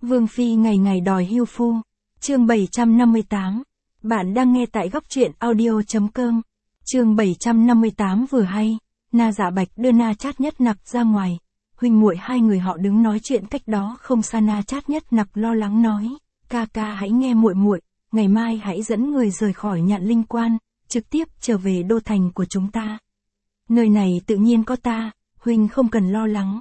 Vương Phi ngày ngày đòi hưu phu. Chương 758. Bạn đang nghe tại góc truyện audio.com. Chương 758 vừa hay, Na Dạ Bạch đưa Na Chát Nhất Nặc ra ngoài. Huynh muội hai người họ đứng nói chuyện cách đó không xa. Na Chát Nhất Nặc lo lắng nói, ca ca hãy nghe muội muội, ngày mai hãy dẫn người rời khỏi Nhạn Linh Quan, trực tiếp trở về đô thành của chúng ta. Nơi này tự nhiên có ta, huynh không cần lo lắng.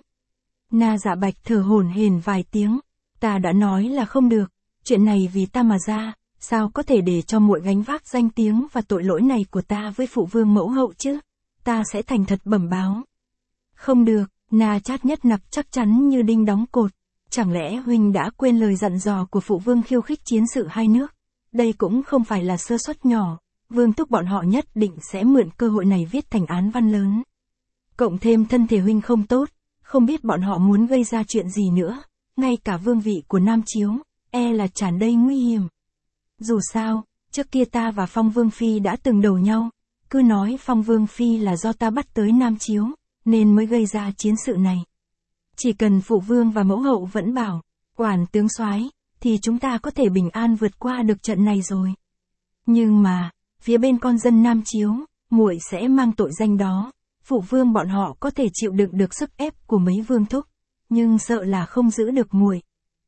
Na Dạ Bạch thở hổn hển vài tiếng, ta đã nói là không được, chuyện này vì ta mà ra, sao có thể để cho muội gánh vác danh tiếng và tội lỗi này của ta với phụ vương mẫu hậu chứ, ta sẽ thành thật bẩm báo. Không được, Na Chát Nhất Nặc chắc chắn như đinh đóng cột, chẳng lẽ huynh đã quên lời dặn dò của phụ vương khiêu khích chiến sự hai nước, đây cũng không phải là sơ suất nhỏ, vương thúc bọn họ nhất định sẽ mượn cơ hội này viết thành án văn lớn. Cộng thêm thân thể huynh không tốt, không biết bọn họ muốn gây ra chuyện gì nữa, ngay cả vương vị của Nam Chiếu, e là tràn đầy nguy hiểm. Dù sao, trước kia ta và Phong Vương Phi đã từng đầu nhau, cứ nói Phong Vương Phi là do ta bắt tới Nam Chiếu, nên mới gây ra chiến sự này. Chỉ cần phụ vương và mẫu hậu vẫn bảo, quản tướng soái, thì chúng ta có thể bình an vượt qua được trận này rồi. Nhưng mà, phía bên con dân Nam Chiếu, muội sẽ mang tội danh đó. Phụ vương bọn họ có thể chịu đựng được sức ép của mấy vương thúc, nhưng sợ là không giữ được muội.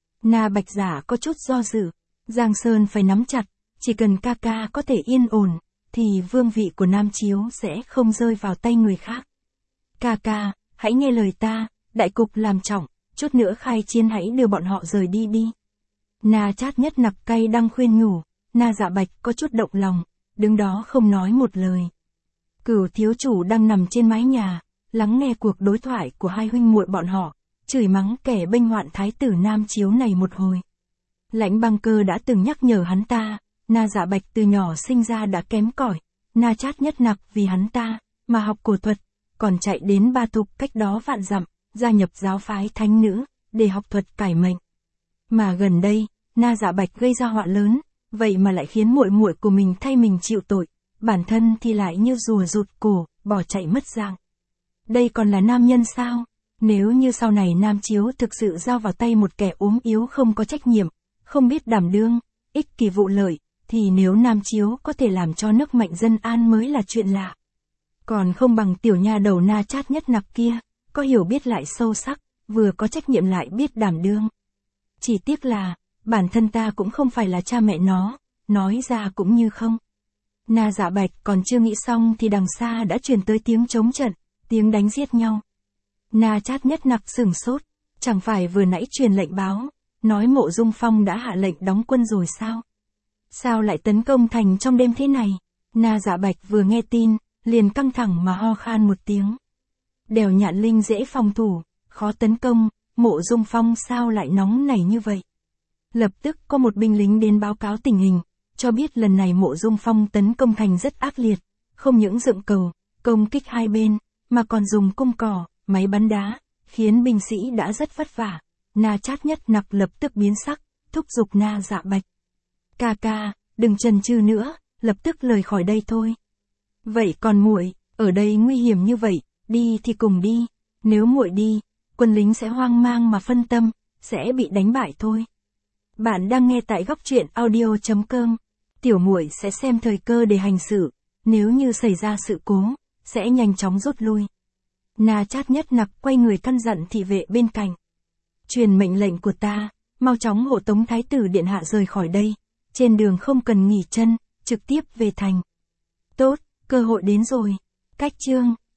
Na Bạch Giả có chút do dự, Giang Sơn phải nắm chặt, chỉ cần ca ca có thể yên ổn, thì vương vị của Nam Chiếu sẽ không rơi vào tay người khác. Ca ca, hãy nghe lời ta, đại cục làm trọng, chút nữa khai chiến hãy đưa bọn họ rời đi đi. Na Chát Nhất Nặc cay đắng khuyên nhủ, Na Dạ Bạch có chút động lòng, đứng đó không nói một lời. Cửu thiếu chủ đang nằm trên mái nhà, lắng nghe cuộc đối thoại của hai huynh muội bọn họ, chửi mắng kẻ bênh hoạn thái tử Nam Chiếu này một hồi. Lãnh Băng Cơ đã từng nhắc nhở hắn ta, Na Dạ Bạch từ nhỏ sinh ra đã kém cỏi, Na Chát Nhất Nặc vì hắn ta mà học cổ thuật, còn chạy đến Ba Thục cách đó vạn dặm, gia nhập giáo phái thánh nữ để học thuật cải mệnh. Mà gần đây, Na Dạ Bạch gây ra họa lớn, vậy mà lại khiến muội muội của mình thay mình chịu tội, bản thân thì lại như rùa rụt cổ, bỏ chạy mất dạng. Đây còn là nam nhân sao? Nếu như sau này Nam Chiếu thực sự giao vào tay một kẻ ốm yếu không có trách nhiệm, không biết đảm đương, ích kỷ vụ lợi, thì nếu Nam Chiếu có thể làm cho nước mạnh dân an mới là chuyện lạ. Còn không bằng tiểu nha đầu Na Chát Nhất Nặc kia, có hiểu biết lại sâu sắc, vừa có trách nhiệm lại biết đảm đương. Chỉ tiếc là, bản thân ta cũng không phải là cha mẹ nó, nói ra cũng như không. Na Dạ Bạch còn chưa nghĩ xong thì đằng xa đã truyền tới tiếng chống trận, tiếng đánh giết nhau. Na Chát Nhất Nặc sửng sốt, chẳng phải vừa nãy truyền lệnh báo, nói Mộ Dung Phong đã hạ lệnh đóng quân rồi sao? Sao lại tấn công thành trong đêm thế này? Na Dạ Bạch vừa nghe tin, liền căng thẳng mà ho khan một tiếng. Đèo Nhạn Linh dễ phòng thủ, khó tấn công, Mộ Dung Phong sao lại nóng nảy như vậy? Lập tức có một binh lính đến báo cáo tình hình, cho biết lần này Mộ Dung Phong tấn công thành rất ác liệt, không những dựng cầu, công kích hai bên, mà còn dùng cung cỏ, máy bắn đá, khiến binh sĩ đã rất vất vả. Na Chát Nhất Nặc lập tức biến sắc, thúc giục Na Dạ Bạch. Ca ca, đừng chần chừ nữa, lập tức rời khỏi đây thôi. Vậy còn muội, ở đây nguy hiểm như vậy, đi thì cùng đi, nếu muội đi, quân lính sẽ hoang mang mà phân tâm, sẽ bị đánh bại thôi. Bạn đang nghe tại góc truyện audio.com. Tiểu muội sẽ xem thời cơ để hành xử, nếu như xảy ra sự cố, sẽ nhanh chóng rút lui. Na Chát Nhất Nặc quay người căn dặn thị vệ bên cạnh. Truyền mệnh lệnh của ta, mau chóng hộ tống thái tử điện hạ rời khỏi đây, trên đường không cần nghỉ chân, trực tiếp về thành. Tốt, cơ hội đến rồi. Cách chương